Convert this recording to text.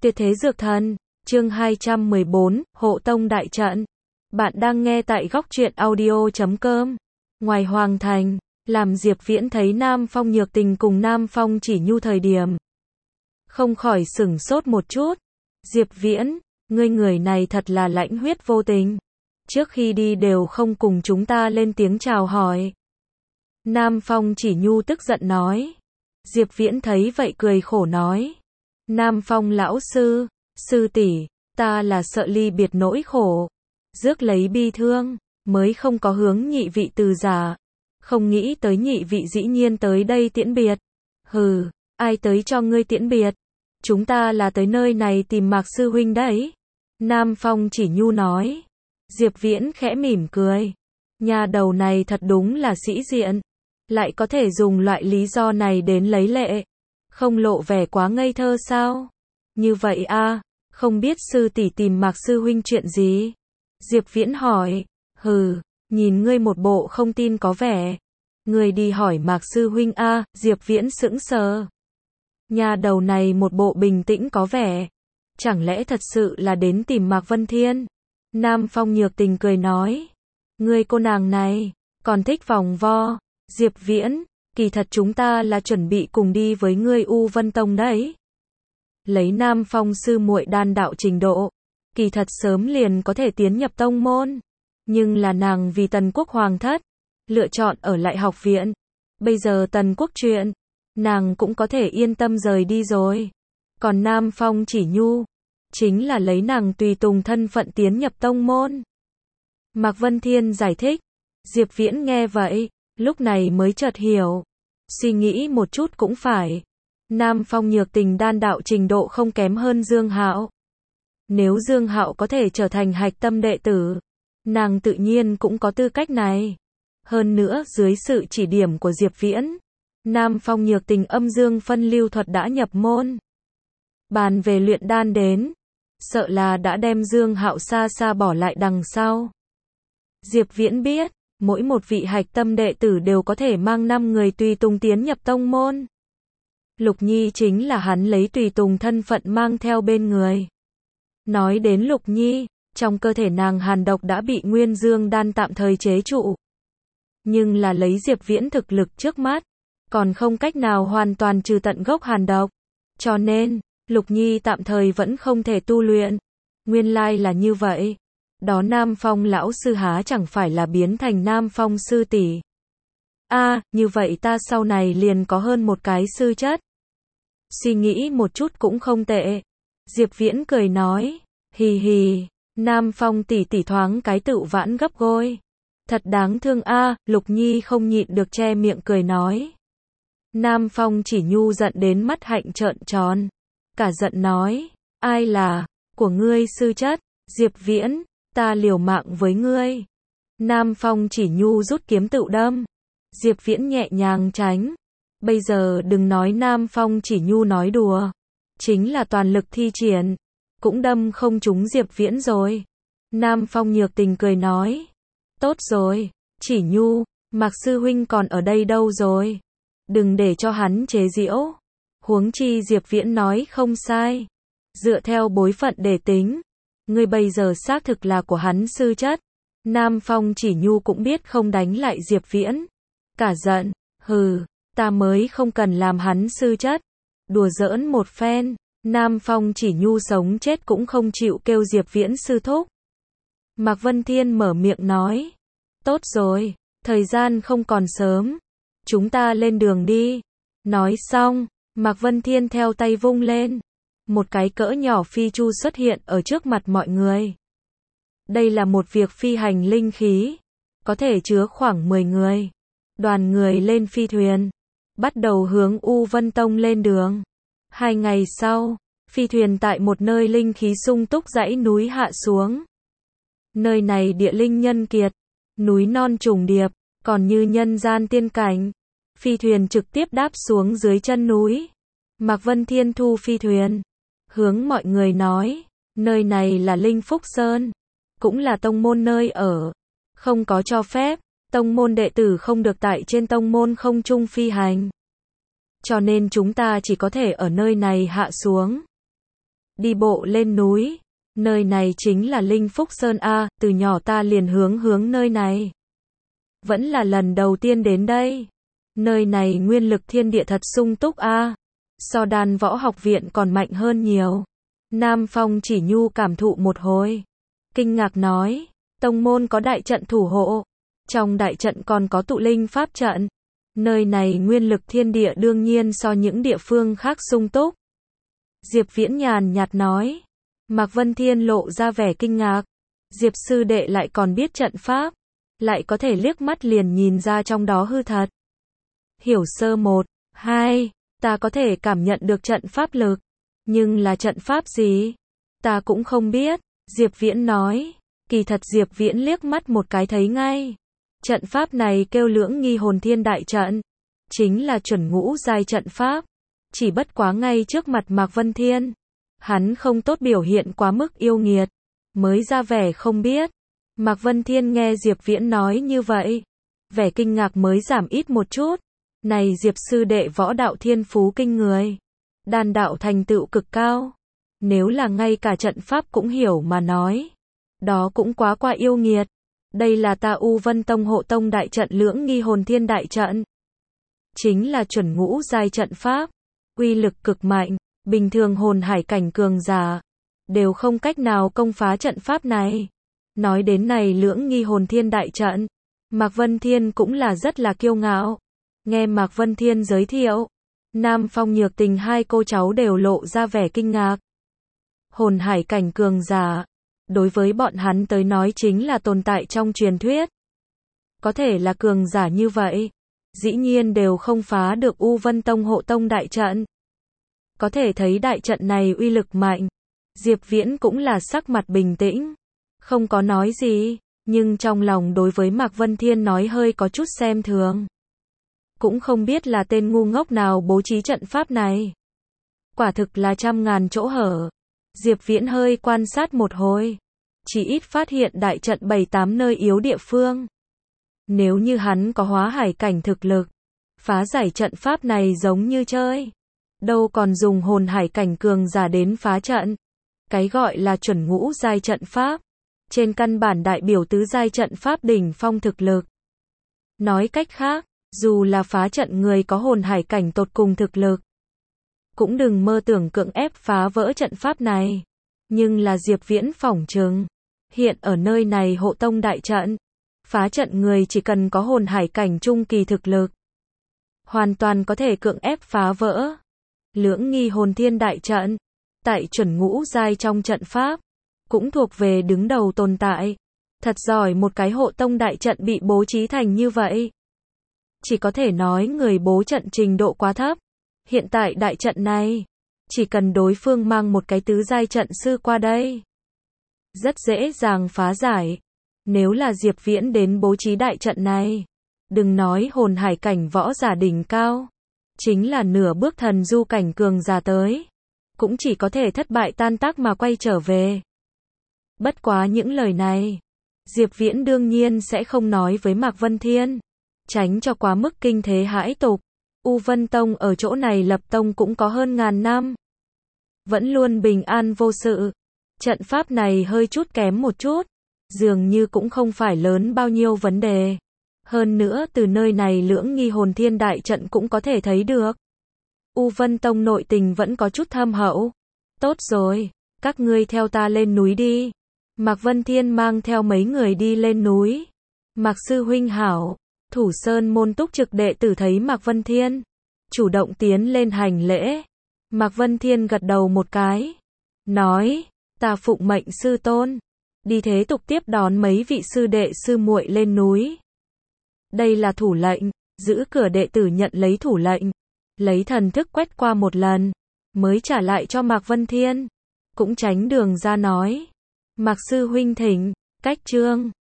Tuyệt thế dược thần, chương 214, Hộ tông đại trận. Bạn đang nghe tại góc truyện audio.com. Ngoài Hoàng Thành, làm Diệp Viễn thấy Nam Phong Nhược Tình cùng Nam Phong Chỉ Nhu thời điểm, không khỏi sửng sốt một chút. Diệp Viễn, ngươi người này thật là lãnh huyết vô tình. Trước khi đi đều không cùng chúng ta lên tiếng chào hỏi. Nam Phong Chỉ Nhu tức giận nói. Diệp Viễn thấy vậy cười khổ nói. Nam Phong lão sư, sư tỷ, ta là sợ ly biệt nỗi khổ, rước lấy bi thương, mới không có hướng nhị vị từ giả. Không nghĩ tới nhị vị dĩ nhiên tới đây tiễn biệt. Hừ, ai tới cho ngươi tiễn biệt? Chúng ta là tới nơi này tìm Mạc sư huynh đấy. Nam Phong Chỉ Nhu nói. Diệp Viễn khẽ mỉm cười. Nhà đầu này thật đúng là sĩ diện. Lại có thể dùng loại lý do này đến lấy lệ. Không lộ vẻ quá ngây thơ sao? Như vậy a, không biết sư tỷ tìm Mạc sư huynh chuyện gì? Diệp Viễn hỏi. Hừ, nhìn ngươi một bộ không tin có vẻ. Ngươi đi hỏi Mạc sư huynh a. Diệp Viễn sững sờ. Nhà đầu này một bộ bình tĩnh có vẻ. Chẳng lẽ thật sự là đến tìm Mạc Vân Thiên? Nam Phong Nhược Tình cười nói. Ngươi cô nàng này, còn thích vòng vo. Diệp Viễn, kỳ thật chúng ta là chuẩn bị cùng đi với ngươi U Vân Tông đấy. Lấy Nam Phong sư muội đan đạo trình độ, kỳ thật sớm liền có thể tiến nhập tông môn. Nhưng là nàng vì Tần Quốc Hoàng thất, lựa chọn ở lại học viện. Bây giờ Tần Quốc chuyện, nàng cũng có thể yên tâm rời đi rồi. Còn Nam Phong Chỉ Nhu, chính là lấy nàng tùy tùng thân phận tiến nhập tông môn. Mạc Vân Thiên giải thích. Diệp Viễn nghe vậy, lúc này mới chợt hiểu. Suy nghĩ một chút cũng phải. Nam Phong Nhược Tình đan đạo trình độ không kém hơn Dương Hạo. Nếu Dương Hạo có thể trở thành hạch tâm đệ tử, nàng tự nhiên cũng có tư cách này. Hơn nữa dưới sự chỉ điểm của Diệp Viễn, Nam Phong Nhược Tình âm dương phân lưu thuật đã nhập môn. Bàn về luyện đan đến, sợ là đã đem Dương Hạo xa xa bỏ lại đằng sau. Diệp Viễn biết, mỗi một vị hạch tâm đệ tử đều có thể mang 5 người tùy tùng tiến nhập tông môn. Lục Nhi chính là hắn lấy tùy tùng thân phận mang theo bên người. Nói đến Lục Nhi, trong cơ thể nàng hàn độc đã bị Nguyên Dương đan tạm thời chế trụ. Nhưng là lấy Diệp Viễn thực lực trước mắt, còn không cách nào hoàn toàn trừ tận gốc hàn độc. Cho nên, Lục Nhi tạm thời vẫn không thể tu luyện. Nguyên lai là như vậy. Đó Nam Phong lão sư há chẳng phải là biến thành Nam Phong sư tỷ. A, như vậy ta sau này liền có hơn một cái sư chất. Suy nghĩ một chút cũng không tệ. Diệp Viễn cười nói. Hì hì, Nam Phong tỷ tỷ thoáng cái tựu vãn gấp gôi. Thật đáng thương a. Lục Nhi không nhịn được che miệng cười nói. Nam Phong Chỉ Nhu giận đến mắt hạnh trợn tròn. Cả giận nói. Ai là, của ngươi sư chất? Diệp Viễn, ta liều mạng với ngươi. Nam Phong Chỉ Nhu rút kiếm tựu đâm. Diệp Viễn nhẹ nhàng tránh. Bây giờ đừng nói Nam Phong Chỉ Nhu nói đùa. Chính là toàn lực thi triển. Cũng đâm không trúng Diệp Viễn rồi. Nam Phong Nhược Tình cười nói. Tốt rồi, Chỉ Nhu, Mạc sư huynh còn ở đây đâu rồi? Đừng để cho hắn chế giễu. Huống chi Diệp Viễn nói không sai. Dựa theo bối phận để tính, ngươi bây giờ xác thực là của hắn sư chất. Nam Phong Chỉ Nhu cũng biết không đánh lại Diệp Viễn. Cả giận, hừ, ta mới không cần làm hắn sư chất. Đùa giỡn một phen, Nam Phong Chỉ Nhu sống chết cũng không chịu kêu Diệp Viễn sư thúc. Mạc Vân Thiên mở miệng nói. Tốt rồi, thời gian không còn sớm. Chúng ta lên đường đi. Nói xong, Mạc Vân Thiên theo tay vung lên. Một cái cỡ nhỏ phi chu xuất hiện ở trước mặt mọi người. Đây là một việc phi hành linh khí, có thể chứa khoảng 10 người. Đoàn người lên phi thuyền, bắt đầu hướng U Vân Tông lên đường. 2 ngày sau, phi thuyền tại một nơi linh khí sung túc dãy núi hạ xuống. Nơi này địa linh nhân kiệt, núi non trùng điệp, còn như nhân gian tiên cảnh. Phi thuyền trực tiếp đáp xuống dưới chân núi. Mạc Vân Thiên thu phi thuyền, hướng mọi người nói, nơi này là Linh Phúc Sơn, cũng là tông môn nơi ở, không có cho phép, tông môn đệ tử không được tại trên tông môn không trung phi hành. Cho nên chúng ta chỉ có thể ở nơi này hạ xuống. đi bộ lên núi. Nơi này chính là Linh Phúc Sơn a, từ nhỏ ta liền hướng nơi này. Vẫn là lần đầu tiên đến đây. Nơi này nguyên lực thiên địa thật sung túc a. So Đan Võ Học Viện còn mạnh hơn nhiều. Nam Phong Chỉ Nhu cảm thụ một hồi. Kinh ngạc nói, tông môn có đại trận thủ hộ. Trong đại trận còn có tụ linh pháp trận. Nơi này nguyên lực thiên địa đương nhiên so những địa phương khác sung túc. Diệp Viễn nhàn nhạt nói. Mạc Vân Thiên lộ ra vẻ kinh ngạc. Diệp sư đệ lại còn biết trận pháp. Lại có thể liếc mắt liền nhìn ra trong đó hư thật. Hiểu sơ 1, 2, ta có thể cảm nhận được trận pháp lực. Nhưng là trận pháp gì? Ta cũng không biết. Diệp Viễn nói. Kỳ thật Diệp Viễn liếc mắt một cái thấy ngay. Trận pháp này kêu Lưỡng Nghi Hồn Thiên Đại Trận. Chính là chuẩn ngũ giai trận pháp. Chỉ bất quá ngay trước mặt Mạc Vân Thiên. Hắn không tốt biểu hiện quá mức yêu nghiệt. Mới ra vẻ không biết. Mạc Vân Thiên nghe Diệp Viễn nói như vậy. Vẻ kinh ngạc mới giảm ít một chút. Này Diệp sư đệ võ đạo thiên phú kinh người. Đan đạo thành tựu cực cao. Nếu là ngay cả trận pháp cũng hiểu mà nói. Đó cũng quá qua yêu nghiệt. Đây là ta U Vân Tông hộ tông đại trận Lưỡng Nghi Hồn Thiên Đại Trận. Chính là chuẩn ngũ giai trận pháp. Uy lực cực mạnh. Bình thường hồn hải cảnh cường giả. Đều không cách nào công phá trận pháp này. Nói đến này Lưỡng Nghi Hồn Thiên Đại Trận. Mạc Vân Thiên cũng là rất là kiêu ngạo. Nghe Mạc Vân Thiên giới thiệu. Nam Phong Nhược Tình hai cô cháu đều lộ ra vẻ kinh ngạc. Hồn hải cảnh cường giả. Đối với bọn hắn tới nói chính là tồn tại trong truyền thuyết. Có thể là cường giả như vậy. Dĩ nhiên đều không phá được U Vân Tông hộ tông đại trận. Có thể thấy đại trận này uy lực mạnh. Diệp Viễn cũng là sắc mặt bình tĩnh. Không có nói gì. Nhưng trong lòng đối với Mạc Vân Thiên nói hơi có chút xem thường. Cũng không biết là tên ngu ngốc nào bố trí trận pháp này. Quả thực là trăm ngàn chỗ hở. Diệp Viễn hơi quan sát một hồi. Chỉ ít phát hiện đại trận 7-8 nơi yếu địa phương. Nếu như hắn có hóa hải cảnh thực lực. Phá giải trận pháp này giống như chơi. Đâu còn dùng hồn hải cảnh cường giả đến phá trận. Cái gọi là chuẩn ngũ giai trận pháp. Trên căn bản đại biểu tứ giai trận pháp đỉnh phong thực lực. Nói cách khác. Dù là phá trận người có hồn hải cảnh tột cùng thực lực. Cũng đừng mơ tưởng cưỡng ép phá vỡ trận pháp này. Nhưng là Diệp Viễn phỏng chừng. Hiện ở nơi này hộ tông đại trận. Phá trận người chỉ cần có hồn hải cảnh trung kỳ thực lực. Hoàn toàn có thể cưỡng ép phá vỡ. Lưỡng Nghi Hồn Thiên Đại Trận. Tại chuẩn ngũ giai trong trận pháp. Cũng thuộc về đứng đầu tồn tại. Thật giỏi một cái hộ tông đại trận bị bố trí thành như vậy. Chỉ có thể nói người bố trận trình độ quá thấp. Hiện tại đại trận này. Chỉ cần đối phương mang một cái tứ giai trận sư qua đây. Rất dễ dàng phá giải. Nếu là Diệp Viễn đến bố trí đại trận này. Đừng nói hồn hải cảnh võ giả đỉnh cao. Chính là nửa bước thần du cảnh cường giả tới. Cũng chỉ có thể thất bại tan tác mà quay trở về. Bất quá những lời này. Diệp Viễn đương nhiên sẽ không nói với Mạc Vân Thiên. Tránh cho quá mức kinh thế hãi tục. U Vân Tông ở chỗ này lập tông cũng có hơn ngàn năm. Vẫn luôn bình an vô sự. Trận pháp này hơi chút kém một chút. Dường như cũng không phải lớn bao nhiêu vấn đề. Hơn nữa từ nơi này Lưỡng Nghi Hồn Thiên Đại Trận cũng có thể thấy được. U Vân Tông nội tình vẫn có chút thâm hậu. Tốt rồi, các ngươi theo ta lên núi đi. Mạc Vân Thiên mang theo mấy người đi lên núi. Mạc sư huynh hảo. Thủ Sơn môn túc trực đệ tử thấy Mạc Vân Thiên. Chủ động tiến lên hành lễ. Mạc Vân Thiên gật đầu một cái. Nói, ta phụng mệnh sư tôn. Đi thế tục tiếp đón mấy vị sư đệ sư muội lên núi. Đây là thủ lệnh. Giữ cửa đệ tử nhận lấy thủ lệnh. Lấy thần thức quét qua một lần. Mới trả lại cho Mạc Vân Thiên. Cũng tránh đường ra nói. Mạc sư huynh thỉnh, cách chương.